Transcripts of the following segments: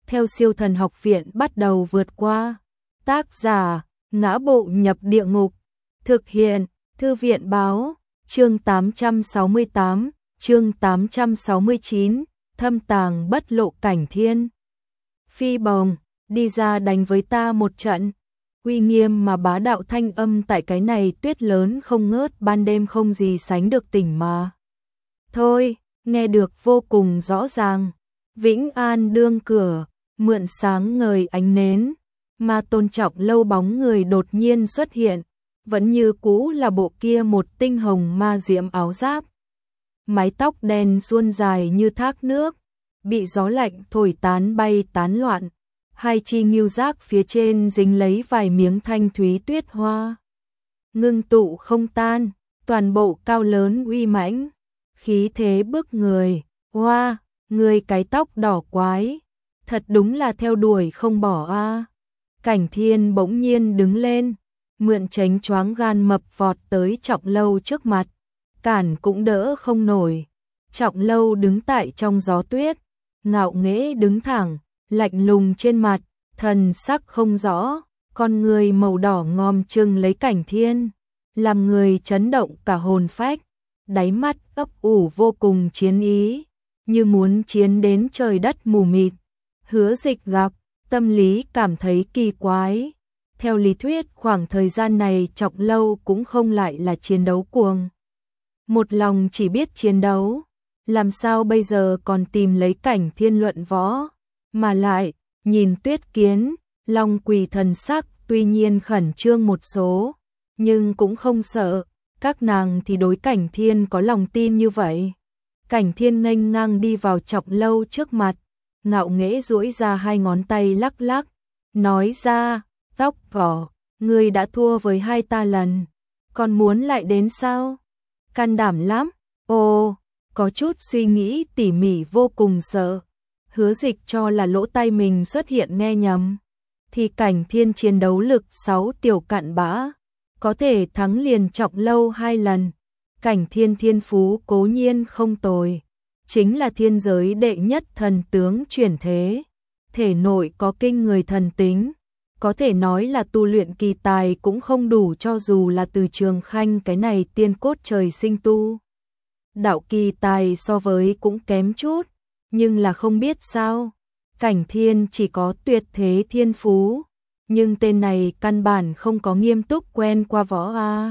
theo Siêu Thần Học Viện bắt đầu vượt qua. Tác giả: Ngã Bộ Nhập Địa Ngục. Thực hiện: Thư viện báo. Chương 868, chương 869, thâm tàng bất lộ cảnh thiên. Phi Bồng, đi ra đánh với ta một trận. Uy nghiêm mà bá đạo thanh âm tại cái này tuyết lớn không ngớt ban đêm không gì sánh được tỉnh mà. Thôi, nghe được vô cùng rõ ràng. Vĩnh An đương cửa, mượn sáng ngời ánh nến, mà Tôn Trọng Lâu bóng người đột nhiên xuất hiện, vẫn như cũ là bộ kia một tinh hồng ma diễm áo giáp. Mái tóc đen suôn dài như thác nước, bị gió lạnh thổi tán bay tán loạn, hai chi ngưu giác phía trên dính lấy vài miếng thanh thúy tuyết hoa. Ngưng tụ không tan, toàn bộ cao lớn uy mãnh, khí thế bức người. Hoa, người cái tóc đỏ quái, thật đúng là theo đuổi không bỏ a. Cảnh Thiên bỗng nhiên đứng lên, mượn tránh choáng gan mập vọt tới Trọng Lâu trước mặt, cản cũng đỡ không nổi. Trọng Lâu đứng tại trong gió tuyết, ngạo nghễ đứng thẳng, lạnh lùng trên mặt, thần sắc không rõ, con người màu đỏ ngòm trừng lấy Cảnh Thiên, làm người chấn động cả hồn phách, đáy mắt ấp ủ vô cùng chiến ý, như muốn chiến đến trời đất mù mịt. Hứa Dịch gặp, tâm lý cảm thấy kỳ quái. Theo lý thuyết khoảng thời gian này Trọng Lâu cũng không lại là chiến đấu cuồng, một lòng chỉ biết chiến đấu, làm sao bây giờ còn tìm lấy Cảnh Thiên luận võ, mà lại, nhìn Tuyết Kiến, Long Quỳ thần sắc tuy nhiên khẩn trương một số, nhưng cũng không sợ, các nàng thì đối Cảnh Thiên có lòng tin như vậy. Cảnh Thiên nghênh ngang đi vào Trọng Lâu trước mặt, ngạo nghễ duỗi ra hai ngón tay lắc lắc, nói ra: Tóc Vỏ, ngươi đã thua với hai ta lần, còn muốn lại đến sao? Can đảm lắm. Ồ, có chút suy nghĩ tỉ mỉ vô cùng sợ. Hứa Dịch cho là lỗ tai mình xuất hiện nghe nhầm, thì Cảnh Thiên chiến đấu lực 6 tiểu cặn bã, có thể thắng liền Trọng Lâu 2 lần. Cảnh Thiên thiên phú cố nhiên không tồi, chính là thiên giới đệ nhất thần tướng chuyển thế, thể nội có kinh người thần tính, có thể nói là tu luyện kỳ tài cũng không đủ, cho dù là Từ Trường Khanh cái này tiên cốt trời sinh tu đạo kỳ tài so với cũng kém chút, nhưng là không biết sao, Cảnh Thiên chỉ có tuyệt thế thiên phú, nhưng tên này căn bản không có nghiêm túc quen qua võ a.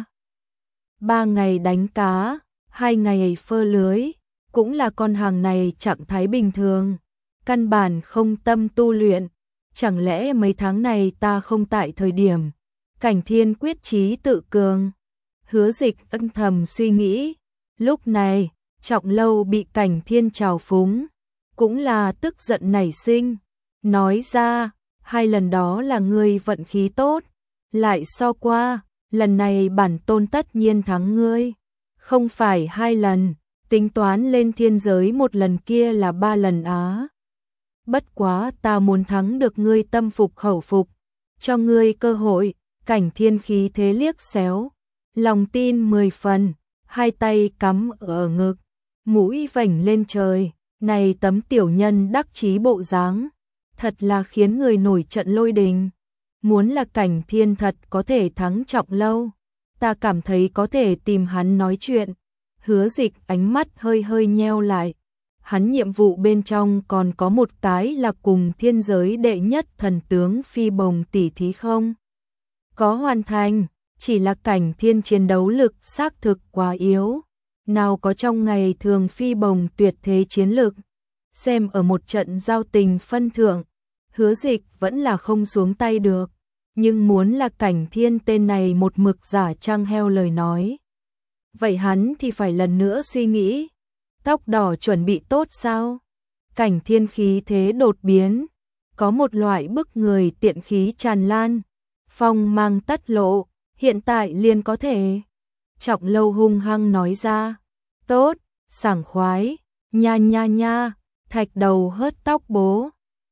3 ngày đánh cá, 2 ngày phơ lưới, cũng là con hàng này trạng thái bình thường, căn bản không tâm tu luyện, chẳng lẽ mấy tháng này ta không tại thời điểm. Cảnh Thiên quyết chí tự cường. Hứa Dịch âm thầm suy nghĩ, lúc này, Trọng Lâu bị Cảnh Thiên trào phúng, cũng là tức giận nảy sinh, nói ra: 2 lần đó là ngươi vận khí tốt, lại so qua, lần này bản tôn tất nhiên thắng ngươi. Không phải 2 lần, tính toán lên thiên giới một lần kia là 3 lần á. Bất quá ta muốn thắng được ngươi tâm phục khẩu phục, cho ngươi cơ hội. Cảnh Thiên khí thế liếc xéo, lòng tin 10 phần, hai tay cắm ở ngực, mũi vểnh lên trời, này tấm tiểu nhân đắc chí bộ dáng, thật là khiến người nổi trận lôi đình. Muốn là Cảnh Thiên thật có thể thắng Trọng Lâu, ta cảm thấy có thể tìm hắn nói chuyện. Hứa Dịch ánh mắt hơi hơi nheo lại, hắn nhiệm vụ bên trong còn có một cái là cùng thiên giới đệ nhất thần tướng Phi Bồng tỉ thí không có hoàn thành, chỉ là Cảnh Thiên chiến đấu lực xác thực quá yếu, nào có trong ngày thường Phi Bồng tuyệt thế chiến lực. Xem ở một trận giao tình phân thượng, Hứa Dịch vẫn là không xuống tay được, nhưng muốn là Cảnh Thiên tên này một mực giả trăng heo lời nói, vậy hắn thì phải lần nữa suy nghĩ. Tóc Đỏ chuẩn bị tốt sao? Cảnh Thiên khí thế đột biến, có một loại bức người tiện khí tràn lan, phong mang tất lộ, hiện tại liền có thể. Trọng Lâu hung hăng nói ra: tốt, sảng khoái, nha nha nha, thạch đầu hớt tóc bố,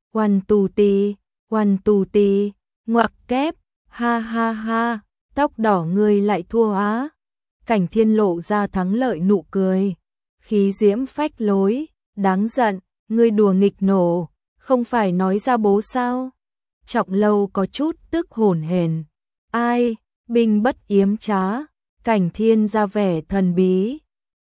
oằn tù tì, ngoặc kép, ha ha ha, Tóc Đỏ ngươi lại thua á. Cảnh Thiên lộ ra thắng lợi nụ cười, khí diễm phách lối, đáng giận, ngươi đùa nghịch nổ, Không phải nói ra bố sao? Trọng Lâu có chút tức hổn hển. Ai, binh bất yếm trá, Cảnh Thiên ra vẻ thần bí.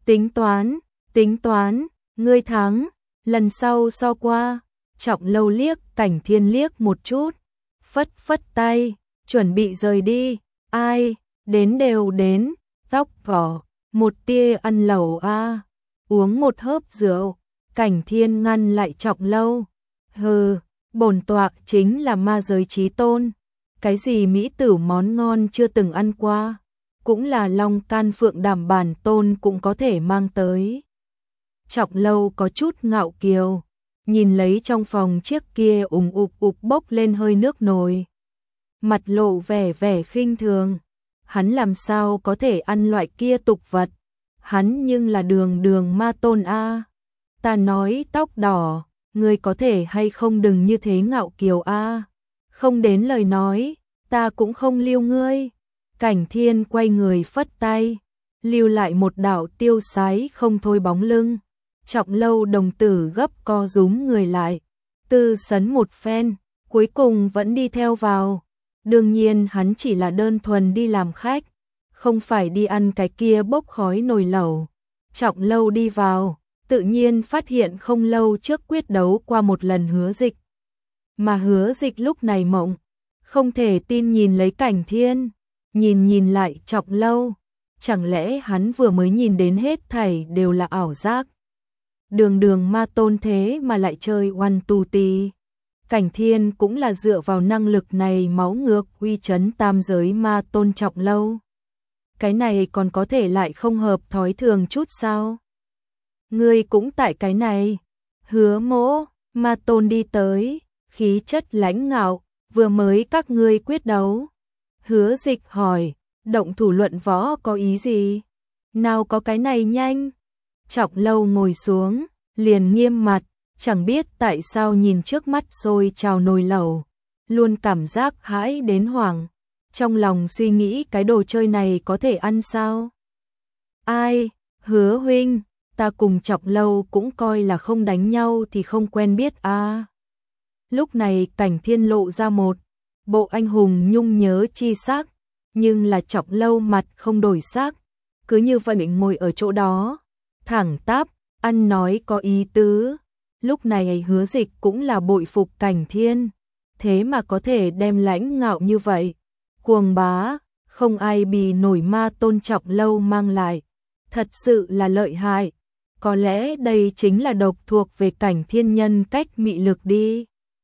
Tính toán, ngươi thắng, lần sau so qua. Trọng Lâu liếc Cảnh Thiên liếc một chút, phất phất tay, chuẩn bị rời đi. Ai, đến đều đến, tóc vỏ, một tia ăn lẩu a, uống một hớp rượu. Cảnh Thiên ngăn lại Trọng Lâu. Hừ, bổn tọa chính là ma giới chí tôn, cái gì mỹ tử món ngon chưa từng ăn qua, cũng là long can phượng đảm bản tôn cũng có thể mang tới. Trọng Lâu có chút ngạo kiều, nhìn lấy trong phòng chiếc kia ục bốc lên hơi nước nồi, mặt lộ vẻ khinh thường. Hắn làm sao có thể ăn loại kia tục vật, hắn nhưng là đường ma tôn a. Ta nói tóc đỏ, ngươi có thể hay không đừng như thế ngạo kiều a, không đến lời nói, ta cũng không lưu ngươi. Cảnh Thiên quay người phất tay, lưu lại một đạo tiêu sái không thôi bóng lưng. Trọng Lâu đồng tử gấp co rúm người lại, tư sấn một phen, cuối cùng vẫn đi theo vào. Đương nhiên hắn chỉ là đơn thuần đi làm khách, không phải đi ăn cái kia bốc khói nồi lẩu. Trọng Lâu đi vào, tự nhiên phát hiện không lâu trước quyết đấu qua một lần Hứa Dịch. Mà Hứa Dịch lúc này mộng, không thể tin nhìn lấy Cảnh Thiên, nhìn lại Trọng Lâu, chẳng lẽ hắn vừa mới nhìn đến hết thảy đều là ảo giác. Đường ma tôn thế mà lại chơi oan tu tì. Cảnh Thiên cũng là dựa vào năng lực này máu ngược uy chấn tam giới ma tôn Trọng Lâu. Cái này còn có thể lại không hợp thói thường chút sao? Ngươi cũng tại cái này. Hứa Mỗ, ma tôn đi tới, khí chất lãnh ngạo, vừa mới các ngươi quyết đấu. Hứa Dịch hỏi, động thủ luận võ có ý gì? Nào có cái này nhanh. Trọng Lâu ngồi xuống, liền nghiêm mặt, chẳng biết tại sao nhìn trước mắt sôi trào nồi lẩu, luôn cảm giác hãi đến hoảng, trong lòng suy nghĩ cái đồ chơi này có thể ăn sao? Ai, Hứa huynh, ta cùng Trọng Lâu cũng coi là không đánh nhau thì không quen biết a. Lúc này Cảnh Thiên lộ ra một bộ anh hùng nhung nhớ chi sắc, nhưng là Trọng Lâu mặt không đổi sắc, cứ như vậy ngồi ở chỗ đó, thẳng tắp, ăn nói có ý tứ. Lúc này Hứa Dịch cũng là bội phục Cảnh Thiên, thế mà có thể đem lãnh ngạo như vậy, cuồng bá, không ai bì nổi ma tôn Trọng Lâu mang lại, thật sự là lợi hại. Có lẽ đây chính là độc thuộc về Cảnh Thiên nhân cách mị lực đi.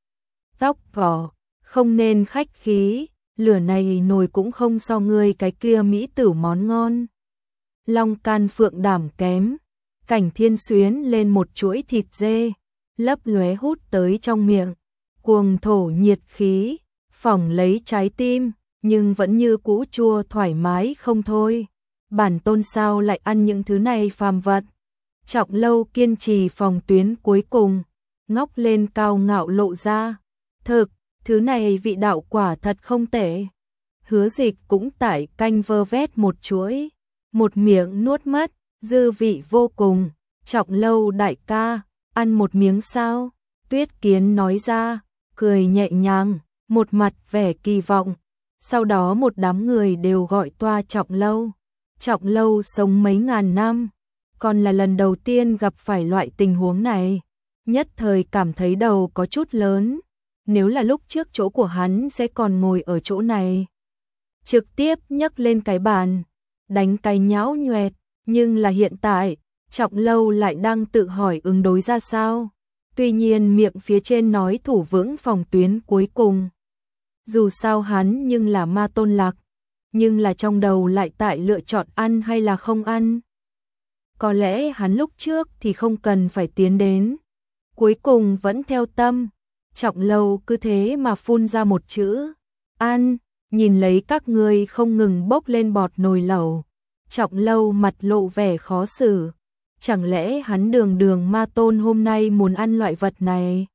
Tóc vỏ, không nên khách khí, lửa này nồi cũng không so ngươi cái kia mỹ tử món ngon. Long can phượng đảm kém. Cảnh Thiên xuyến lên một chuỗi thịt dê, lấp lóe hút tới trong miệng, cuồng thổ nhiệt khí, phỏng lấy trái tim, nhưng vẫn như cũ chua thoải mái không thôi. Bản tôn sao lại ăn những thứ này phàm vật? Trọng Lâu kiên trì phòng tuyến cuối cùng, ngóc lên cao ngạo lộ ra. Thực, thứ này vị đạo quả thật không tệ. Hứa Dịch cũng tải canh vơ vét một chuỗi, một miệng nuốt mất, dư vị vô cùng. Trọng Lâu đại ca, ăn một miếng sao? Tuyết Kiến nói ra, cười nhẹ nhàng, một mặt vẻ kỳ vọng. Sau đó một đám người đều gọi toa Trọng Lâu. Trọng Lâu sống mấy ngàn năm, còn là lần đầu tiên gặp phải loại tình huống này, nhất thời cảm thấy đầu có chút lớn. Nếu là lúc trước chỗ của hắn sẽ còn ngồi ở chỗ này, trực tiếp nhấc lên cái bàn, đánh cái nhão nhoẹt, nhưng là hiện tại, Trọng Lâu lại đang tự hỏi ứng đối ra sao. Tuy nhiên miệng phía trên nói thủ vững phòng tuyến cuối cùng. Dù sao hắn nhưng là ma tôn lạc, nhưng là trong đầu lại tại lựa chọn ăn hay là không ăn. Có lẽ hắn lúc trước thì không cần phải tiến đến, cuối cùng vẫn theo tâm. Trọng Lâu cứ thế mà phun ra một chữ, ăn, nhìn lấy các ngươi không ngừng bốc lên bọt nồi lẩu. Trọng Lâu mặt lộ vẻ khó xử, chẳng lẽ hắn đường ma tôn hôm nay muốn ăn loại vật này?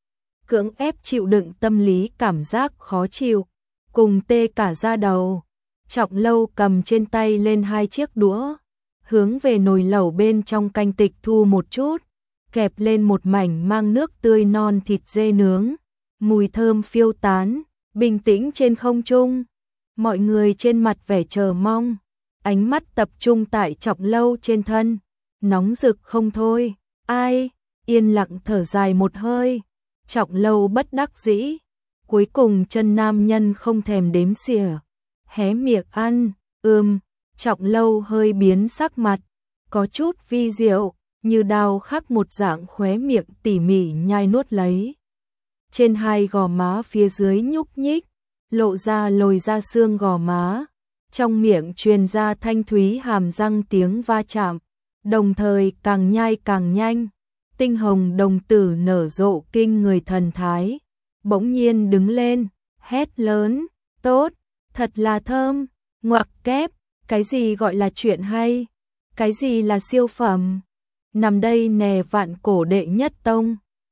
Cưỡng ép chịu đựng tâm lý cảm giác khó chịu, cùng tê cả da đầu. Trọng Lâu cầm trên tay lên hai chiếc đũa, hướng về nồi lẩu bên trong canh tịch thu một chút, kẹp lên một mảnh mang nước tươi non thịt dê nướng, mùi thơm phiêu tán, bình tĩnh trên không trung. Mọi người trên mặt vẻ chờ mong, ánh mắt tập trung tại Trọng Lâu trên thân, nóng rực không thôi. Ai? Yên lặng thở dài một hơi, Trọng Lâu bất đắc dĩ. Cuối cùng chân nam nhân không thèm đếm xỉa, hé miệng ăn. Trọng Lâu hơi biến sắc mặt, có chút vi diệu, như đao khắc một dạng, khóe miệng tỉ mỉ nhai nuốt lấy. Trên hai gò má phía dưới nhúc nhích, lộ ra lồi ra xương gò má, trong miệng truyền ra thanh thúy hàm răng tiếng va chạm, đồng thời càng nhai càng nhanh, tinh hồng đồng tử nở rộ kinh người thần thái. Bỗng nhiên đứng lên, hét lớn, tốt, thật là thơm, ngoặc kép, cái gì gọi là chuyện hay, cái gì là siêu phẩm, nằm đây nè Vạn Cổ đệ nhất tông.